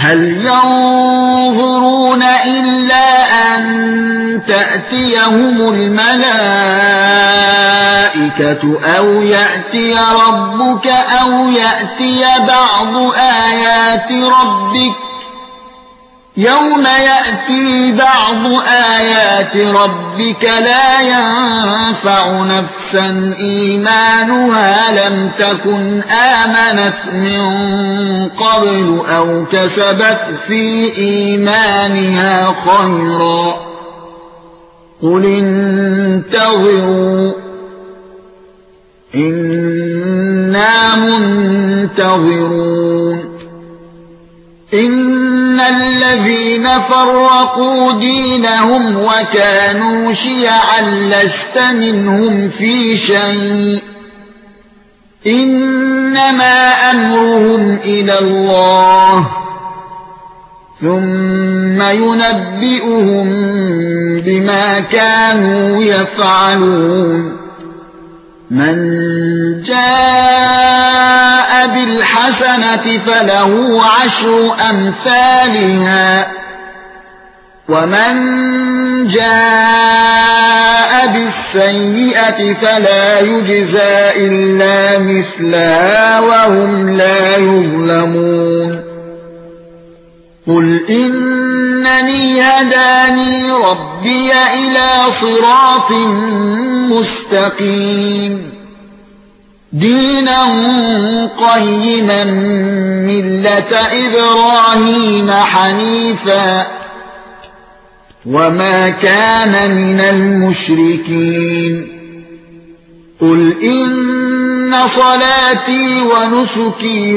هل ينظرون إلا أن تأتيهم الملائكة أو يأتي ربك أو يأتي بعض آيات ربك يوم يأتي بعض آيات ربك لا ينفع نفسا إيمانها لم تكن آمنت من قبل أو كسبت في إيمانها خيرا قل انتظروا إنا منتظرون إن الذين فرقوا دينهم وكانوا شيعا لست منهم في شيء إنما أمرهم إلى الله ثم ينبئهم بما كانوا يفعلون من جاء بالحسنة فله 10 أمثالها ومن جاء بالسيئة فلا يجزى إلا مثلها وهم لا يظلمون قل إنني هداني ربي إلى صراط مستقيم دينا قيما ملة إبراهيم حنيفا وما كان من المشركين قل إن صلاتي ونسكي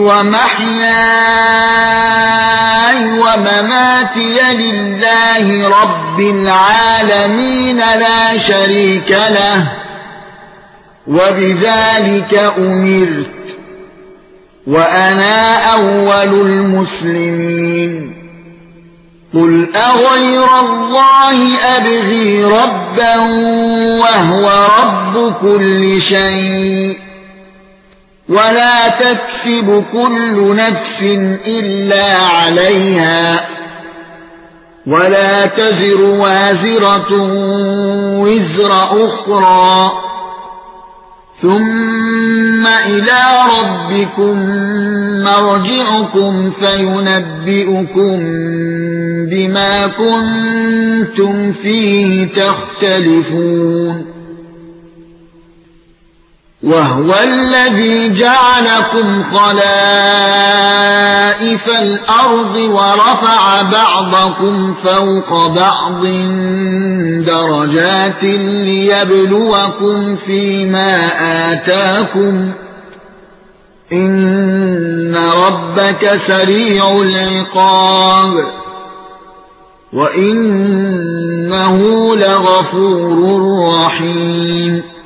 ومحياي ومماتي لله رب العالمين لا شريك له وبذلك أمرت وأنا أول المسلمين قل أغير الله أبغي ربا وهو رب كل شيء ولا تكسب كل نفس إلا عليها ولا تزر وازرة وزر أخرى ثم إلى ربكم مرجعكم فينبئكم بما كنتم فيه تختلفون وهو الذي جعلكم خلائف الأرض ورفع بعضكم فوق بعض درجات ليبلوكم فيما آتاكم إن ربك سريع العقاب وإنه لغفور رحيم